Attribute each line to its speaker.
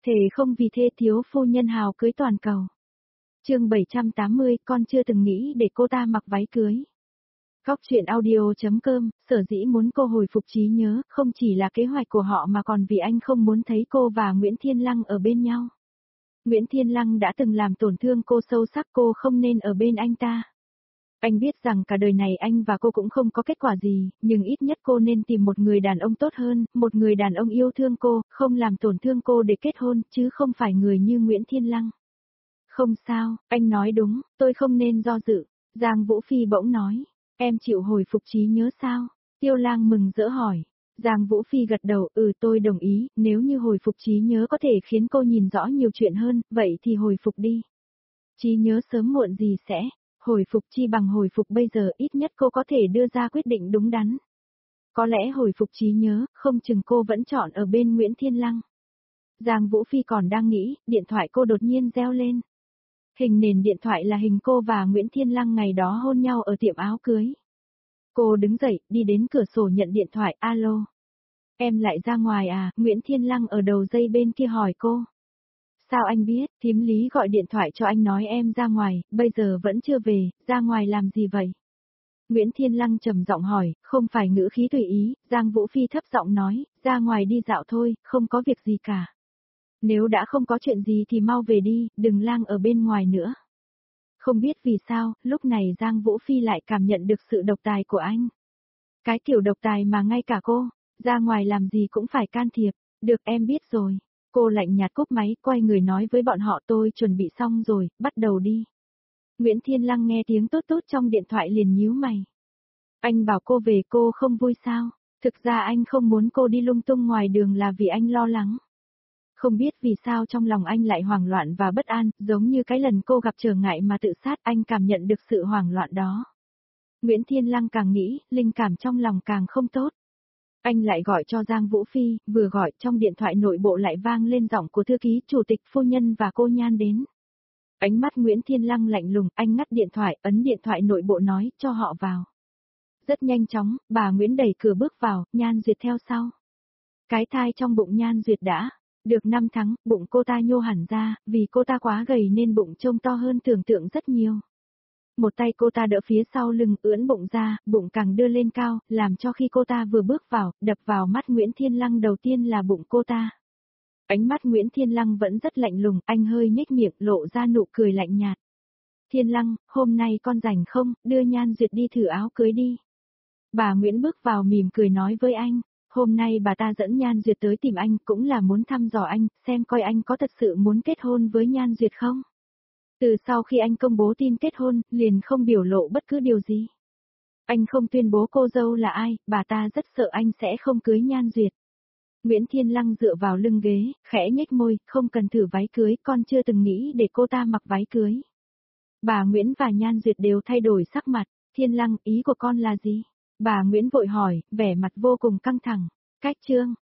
Speaker 1: Thề không vì thê thiếu phu nhân hào cưới toàn cầu. Chương 780, con chưa từng nghĩ để cô ta mặc váy cưới. Góc truyện audio.com, sở dĩ muốn cô hồi phục trí nhớ, không chỉ là kế hoạch của họ mà còn vì anh không muốn thấy cô và Nguyễn Thiên Lăng ở bên nhau. Nguyễn Thiên Lăng đã từng làm tổn thương cô sâu sắc, cô không nên ở bên anh ta. Anh biết rằng cả đời này anh và cô cũng không có kết quả gì, nhưng ít nhất cô nên tìm một người đàn ông tốt hơn, một người đàn ông yêu thương cô, không làm tổn thương cô để kết hôn, chứ không phải người như Nguyễn Thiên Lăng. Không sao, anh nói đúng, tôi không nên do dự. Giang Vũ Phi bỗng nói, em chịu hồi phục trí nhớ sao? Tiêu Lang mừng rỡ hỏi. Giang Vũ Phi gật đầu, tôi đồng ý, nếu như hồi phục trí nhớ có thể khiến cô nhìn rõ nhiều chuyện hơn, vậy thì hồi phục đi. Trí nhớ sớm muộn gì sẽ, hồi phục chi bằng hồi phục bây giờ, ít nhất cô có thể đưa ra quyết định đúng đắn. Có lẽ hồi phục trí nhớ, không chừng cô vẫn chọn ở bên Nguyễn Thiên Lăng. Giang Vũ Phi còn đang nghĩ, điện thoại cô đột nhiên reo lên. Hình nền điện thoại là hình cô và Nguyễn Thiên Lăng ngày đó hôn nhau ở tiệm áo cưới. Cô đứng dậy, đi đến cửa sổ nhận điện thoại, alo. Em lại ra ngoài à? Nguyễn Thiên Lăng ở đầu dây bên kia hỏi cô. Sao anh biết? Thím Lý gọi điện thoại cho anh nói em ra ngoài, bây giờ vẫn chưa về, ra ngoài làm gì vậy? Nguyễn Thiên Lăng trầm giọng hỏi, không phải ngữ khí tùy ý, Giang Vũ Phi thấp giọng nói, ra ngoài đi dạo thôi, không có việc gì cả. Nếu đã không có chuyện gì thì mau về đi, đừng lang ở bên ngoài nữa. Không biết vì sao, lúc này Giang Vũ Phi lại cảm nhận được sự độc tài của anh. Cái kiểu độc tài mà ngay cả cô, ra ngoài làm gì cũng phải can thiệp, được em biết rồi. Cô lạnh nhạt cúp máy, quay người nói với bọn họ tôi chuẩn bị xong rồi, bắt đầu đi. Nguyễn Thiên Lăng nghe tiếng tốt tốt trong điện thoại liền nhíu mày. Anh bảo cô về cô không vui sao? Thực ra anh không muốn cô đi lung tung ngoài đường là vì anh lo lắng. Không biết vì sao trong lòng anh lại hoảng loạn và bất an, giống như cái lần cô gặp trở ngại mà tự sát, anh cảm nhận được sự hoảng loạn đó. Nguyễn Thiên Lăng càng nghĩ, linh cảm trong lòng càng không tốt. Anh lại gọi cho Giang Vũ Phi, vừa gọi trong điện thoại nội bộ lại vang lên giọng của thư ký chủ tịch phu nhân và cô Nhan đến. Ánh mắt Nguyễn Thiên Lăng lạnh lùng, anh ngắt điện thoại, ấn điện thoại nội bộ nói, cho họ vào. Rất nhanh chóng, bà Nguyễn đẩy cửa bước vào, Nhan Duyệt theo sau. Cái thai trong bụng Nhan Duyệt đã được 5 tháng, bụng cô ta nhô hẳn ra, vì cô ta quá gầy nên bụng trông to hơn tưởng tượng rất nhiều. Một tay cô ta đỡ phía sau lưng, ưỡn bụng ra, bụng càng đưa lên cao, làm cho khi cô ta vừa bước vào, đập vào mắt Nguyễn Thiên Lăng đầu tiên là bụng cô ta. Ánh mắt Nguyễn Thiên Lăng vẫn rất lạnh lùng, anh hơi nhếch miệng, lộ ra nụ cười lạnh nhạt. Thiên Lăng, hôm nay con rảnh không, đưa Nhan Duyệt đi thử áo cưới đi. Bà Nguyễn bước vào mỉm cười nói với anh. Hôm nay bà ta dẫn Nhan Duyệt tới tìm anh cũng là muốn thăm dò anh, xem coi anh có thật sự muốn kết hôn với Nhan Duyệt không. Từ sau khi anh công bố tin kết hôn, liền không biểu lộ bất cứ điều gì. Anh không tuyên bố cô dâu là ai, bà ta rất sợ anh sẽ không cưới Nhan Duyệt. Nguyễn Thiên Lăng dựa vào lưng ghế, khẽ nhếch môi, không cần thử váy cưới, con chưa từng nghĩ để cô ta mặc váy cưới. Bà Nguyễn và Nhan Duyệt đều thay đổi sắc mặt, Thiên Lăng, ý của con là gì? Bà Nguyễn vội hỏi, vẻ mặt vô cùng căng thẳng. Cách chương